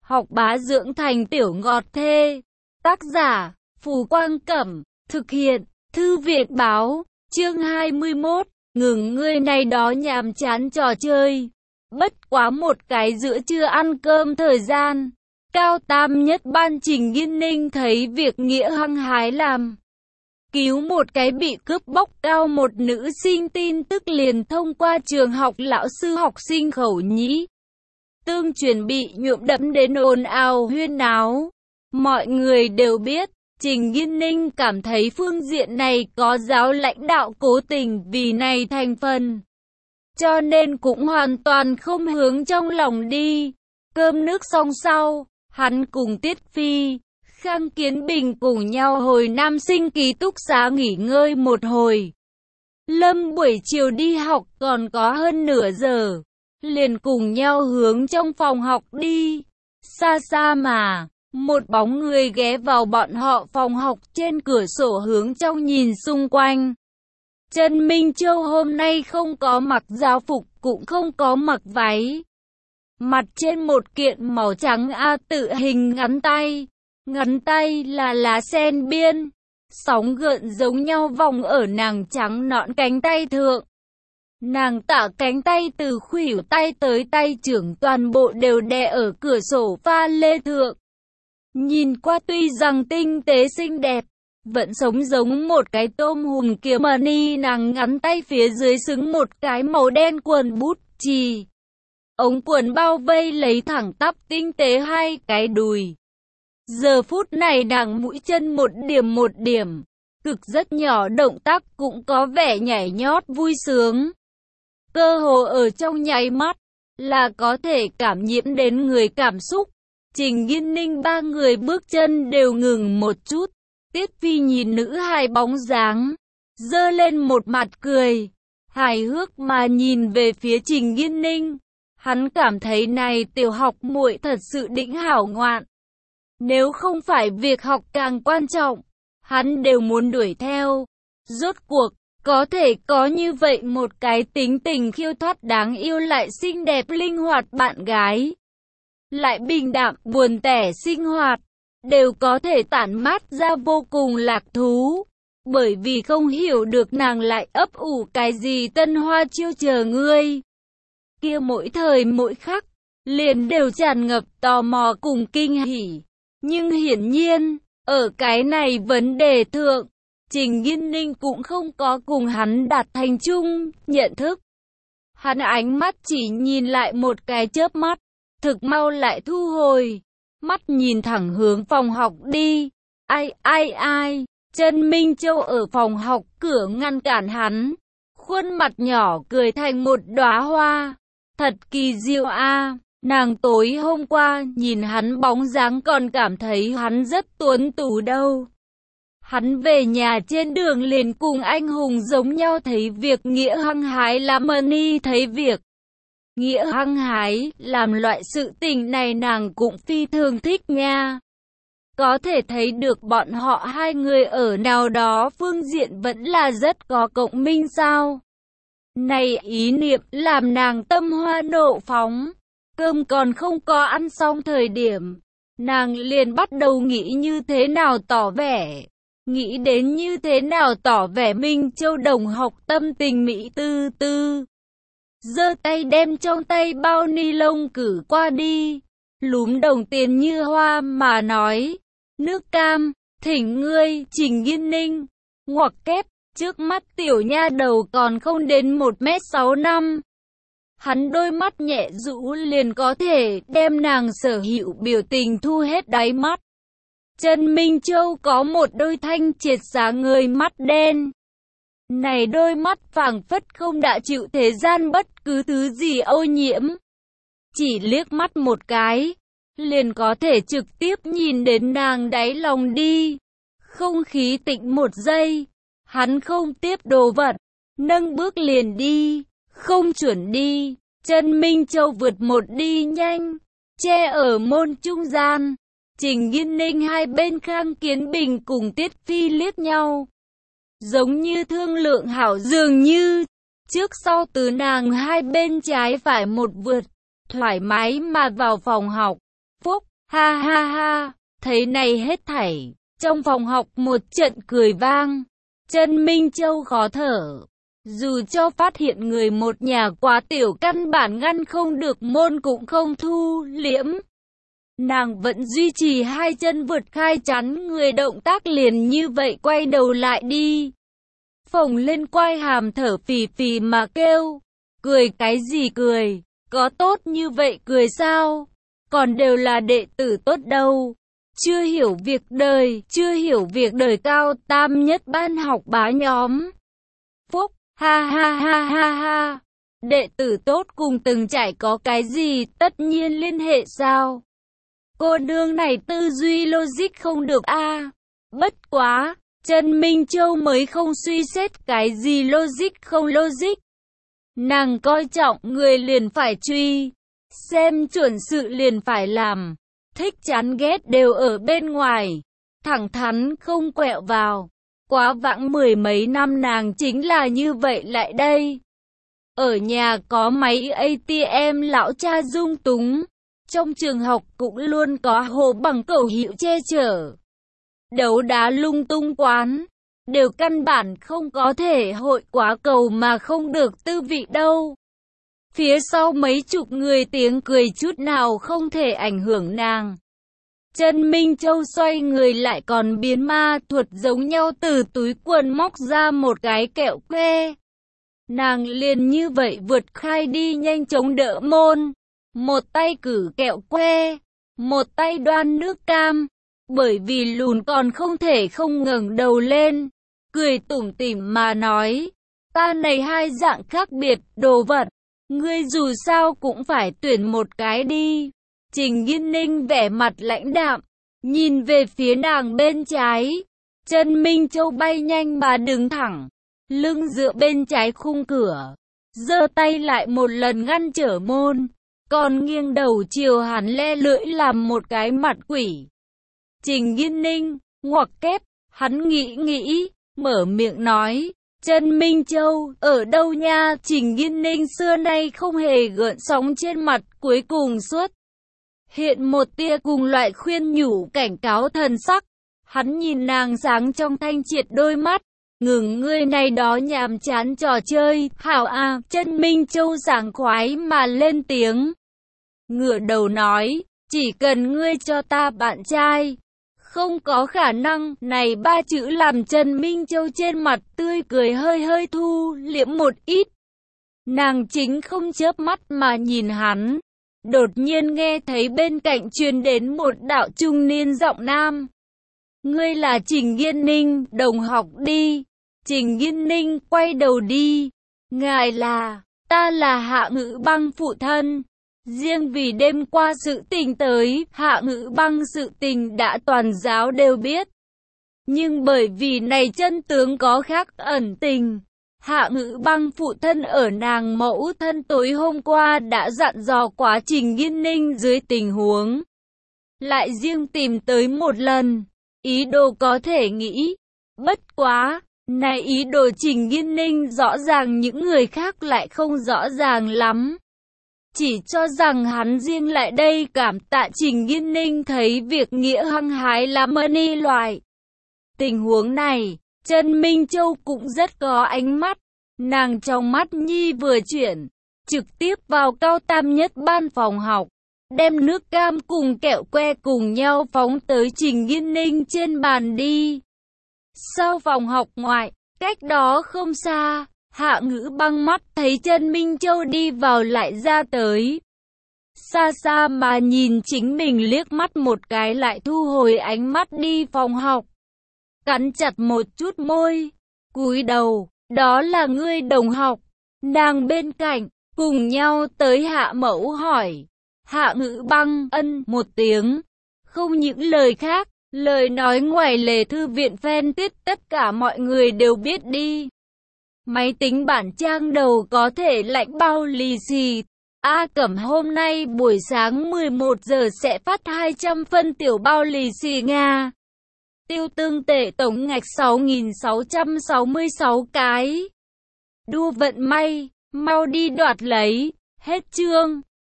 học bá dưỡng thành tiểu ngọt thê. Tác giả, Phù Quang Cẩm, thực hiện, Thư viện Báo, chương 21, ngừng ngươi này đó nhàm chán trò chơi. Bất quá một cái giữa trưa ăn cơm thời gian, cao tam nhất ban Trình Nghiên Ninh thấy việc nghĩa hăng hái làm. Cứu một cái bị cướp bóc cao một nữ sinh tin tức liền thông qua trường học lão sư học sinh khẩu nhĩ. Tương truyền bị nhuộm đẫm đến ồn ào huyên náo. Mọi người đều biết, Trình Nghiên Ninh cảm thấy phương diện này có giáo lãnh đạo cố tình vì này thành phần. Cho nên cũng hoàn toàn không hướng trong lòng đi. Cơm nước xong sau, hắn cùng Tiết Phi, Khang Kiến Bình cùng nhau hồi nam sinh ký túc xá nghỉ ngơi một hồi. Lâm buổi chiều đi học còn có hơn nửa giờ, liền cùng nhau hướng trong phòng học đi. Xa xa mà, một bóng người ghé vào bọn họ phòng học trên cửa sổ hướng trong nhìn xung quanh. Trần Minh Châu hôm nay không có mặc giáo phục cũng không có mặc váy. Mặt trên một kiện màu trắng A tự hình ngắn tay là lá sen biên, sóng gợn giống nhau vòng ở nàng trắng nõn cánh tay thượng. Nàng tả cánh tay từ khuỷu tay tới tay trưởng toàn bộ đều đè ở cửa sổ pha lê thượng. Nhìn qua tuy rằng tinh tế xinh đẹp, vẫn sống giống một cái tôm hùm kiếm mani. Nàng ngắn tay phía dưới xứng một cái màu đen quần bút chì. Ống quần bao vây lấy thẳng tắp tinh tế hai cái đùi. Giờ phút này nàng mũi chân một điểm, cực rất nhỏ, động tác cũng có vẻ nhảy nhót vui sướng. Cơ hồ ở trong nháy mắt, là có thể cảm nhiễm đến người cảm xúc. Trình Nghiên Ninh ba người bước chân đều ngừng một chút. Tiết Phi nhìn nữ hài bóng dáng, giơ lên một mặt cười, hài hước mà nhìn về phía Trình Nghiên Ninh. Hắn cảm thấy này tiểu học muội thật sự đỉnh hảo ngoạn. Nếu không phải việc học càng quan trọng, hắn đều muốn đuổi theo. Rốt cuộc, có thể có như vậy một cái tính tình khiêu thoát đáng yêu lại xinh đẹp linh hoạt bạn gái. Lại bình đạm buồn tẻ sinh hoạt, đều có thể tản mát ra vô cùng lạc thú. Bởi vì không hiểu được nàng lại ấp ủ cái gì tân hoa chiêu chờ ngươi. Kia mỗi thời mỗi khắc, liền đều tràn ngập tò mò cùng kinh hỉ. Nhưng hiển nhiên, ở cái này vấn đề thượng, Trình Nghiên Ninh cũng không có cùng hắn đạt thành chung nhận thức. Hắn ánh mắt chỉ nhìn lại một cái chớp mắt, thực mau lại thu hồi, mắt nhìn thẳng hướng phòng học đi. Ai, Trần Minh Châu ở phòng học cửa ngăn cản hắn, khuôn mặt nhỏ cười thành một đóa hoa. Thật kỳ diệu a. Nàng tối hôm qua nhìn hắn bóng dáng còn cảm thấy hắn rất tuấn tú đâu. Hắn về nhà trên đường liền cùng anh hùng giống nhau thấy việc nghĩa hăng hái làm Mani thấy việc. Nghĩa hăng hái làm loại sự tình này nàng cũng phi thường thích nha. Có thể thấy được bọn họ hai người ở nào đó phương diện vẫn là rất có cộng minh sao. Này ý niệm làm nàng tâm hoa nộ phóng. Cơm còn không có ăn xong thời điểm, nàng liền bắt đầu nghĩ như thế nào tỏ vẻ. Nghĩ đến như thế nào tỏ vẻ Minh Châu đồng học tâm tình mỹ tư tư. Giơ tay đem trong tay bao ni lông cử qua đi, lúm đồng tiền như hoa mà nói. Nước cam, thỉnh ngươi, Trình Nghiên Ninh. Ngoặc kép, trước mắt tiểu nha đầu còn không đến 1m65. Hắn đôi mắt nhẹ rũ liền có thể đem nàng sở hữu biểu tình thu hết đáy mắt. Trần Minh Châu có một đôi thanh triệt sáng ngời mắt đen. Này đôi mắt phảng phất không đã chịu thế gian bất cứ thứ gì ô nhiễm. Chỉ liếc mắt một cái, liền có thể trực tiếp nhìn đến nàng đáy lòng đi. Không khí tĩnh một giây, hắn không tiếp đồ vật, nâng bước liền đi. Không chuẩn đi, Trần Minh Châu vượt một đi nhanh, che ở môn trung gian. Trình Nghiên Ninh hai bên Khang Kiến Bình cùng Tiết Phi liếc nhau, giống như thương lượng hảo dường như. Trước sau từ nàng hai bên trái phải một vượt, thoải mái mà vào phòng học. Phúc, Ha ha ha, thấy này hết thảy, trong phòng học một trận cười vang. Chân Minh Châu khó thở. Dù cho phát hiện người một nhà quá tiểu căn bản ngăn không được môn cũng không thu liễm. Nàng vẫn duy trì hai chân vượt khai chắn người, động tác liền như vậy quay đầu lại đi. Phồng lên quai hàm thở phì phì mà kêu. Cười cái gì cười, có tốt như vậy cười sao? Còn đều là đệ tử tốt đâu. Chưa hiểu việc đời cao tam nhất ban học bá nhóm. Phúc, ha ha ha ha ha. Đệ tử tốt cùng từng trải có cái gì tất nhiên liên hệ sao? Cô nương này tư duy logic không được a. Bất quá, Chân Minh Châu mới không suy xét cái gì logic không logic. Nàng coi trọng người liền phải truy, xem chuẩn sự liền phải làm, thích chán ghét đều ở bên ngoài, thẳng thắn không quẹo vào. Quá vãng mười mấy năm nàng chính là như vậy lại đây. Ở nhà có máy ATM lão cha dung túng, trong trường học cũng luôn có hồ bằng cẩu hiệu che chở. Đấu đá lung tung quán, đều căn bản không có thể hội quá cầu mà không được tư vị đâu. Phía sau mấy chục người tiếng cười chút nào không thể ảnh hưởng nàng. Chân Minh Châu xoay người lại còn biến ma thuật giống nhau từ túi quần móc ra một cái kẹo que. Nàng liền như vậy vượt khai đi nhanh chóng đỡ môn. Một tay cử kẹo que, một tay đoan nước cam. Bởi vì lùn còn không thể không ngẩng đầu lên. Cười tủm tỉm mà nói. Ta này hai dạng khác biệt đồ vật. Ngươi dù sao cũng phải tuyển một cái đi. Trình Nghiên Ninh vẻ mặt lãnh đạm, nhìn về phía nàng bên trái. Chân Minh Châu bay nhanh mà đứng thẳng, lưng dựa bên trái khung cửa, giơ tay lại một lần ngăn trở môn, còn nghiêng đầu chiều hắn le lưỡi làm một cái mặt quỷ. Trình Nghiên Ninh, ngoặc kép, hắn nghĩ, mở miệng nói. Chân Minh Châu, ở đâu nha? Trình Nghiên Ninh xưa nay không hề gợn sóng trên mặt, cuối cùng xuất hiện một tia cùng loại khuyên nhủ cảnh cáo thần sắc. Hắn nhìn nàng sáng trong thanh triệt đôi mắt, ngừng ngươi này đó nhàm chán trò chơi, hảo à. Chân Minh Châu sảng khoái mà lên tiếng, ngửa đầu nói, chỉ cần ngươi cho ta bạn trai. Không có khả năng, này ba chữ làm Chân Minh Châu trên mặt tươi cười hơi thu liễm một ít. Nàng chính không chớp mắt mà nhìn hắn. Đột nhiên nghe thấy bên cạnh truyền đến một đạo trung niên giọng nam. Ngươi là Trình Nghiên Ninh, đồng học đi. Trình Nghiên Ninh quay đầu đi. Ngài là, ta là Hạ Ngữ Băng phụ thân. Riêng vì đêm qua sự tình tới, Hạ Ngữ Băng sự tình đã toàn giáo đều biết. Nhưng bởi vì này chân tướng có khác ẩn tình, Hạ Ngữ Băng phụ thân ở nàng mẫu thân tối hôm qua đã dặn dò quá Trình Nghiên Ninh dưới tình huống lại riêng tìm tới một lần, ý đồ có thể nghĩ. Bất quá, này ý đồ Trình Nghiên Ninh rõ ràng những người khác lại không rõ ràng lắm. Chỉ cho rằng hắn riêng lại đây cảm tạ Trình Nghiên Ninh thấy việc nghĩa hăng hái lắm ni loại. Tình huống này, Chân Minh Châu cũng rất có ánh mắt. Nàng trong mắt nhi vừa chuyển, trực tiếp vào cao tam nhất ban phòng học, đem nước cam cùng kẹo que cùng nhau phóng tới Trình Nghiên Ninh trên bàn đi. Sau phòng học ngoại, cách đó không xa, Hạ Ngữ Băng mắt thấy Chân Minh Châu đi vào lại ra tới. Xa xa mà nhìn chính mình liếc mắt một cái lại thu hồi ánh mắt đi phòng học. Cắn chặt một chút môi, cúi đầu, đó là ngươi đồng học. Nàng bên cạnh, cùng nhau tới Hạ Mẫu hỏi. Hạ Ngữ Băng ân một tiếng, không những lời khác, lời nói ngoài lề thư viện fan tiết tất cả mọi người đều biết đi. Máy tính bản trang đầu có thể lạnh bao lì xì. A Cẩm hôm nay buổi sáng 11 giờ sẽ phát 200 phân tiểu bao lì xì Nga. Tiêu tương tệ tổng ngạch 6.666 cái. Đua vận may, mau đi đoạt lấy, hết chương.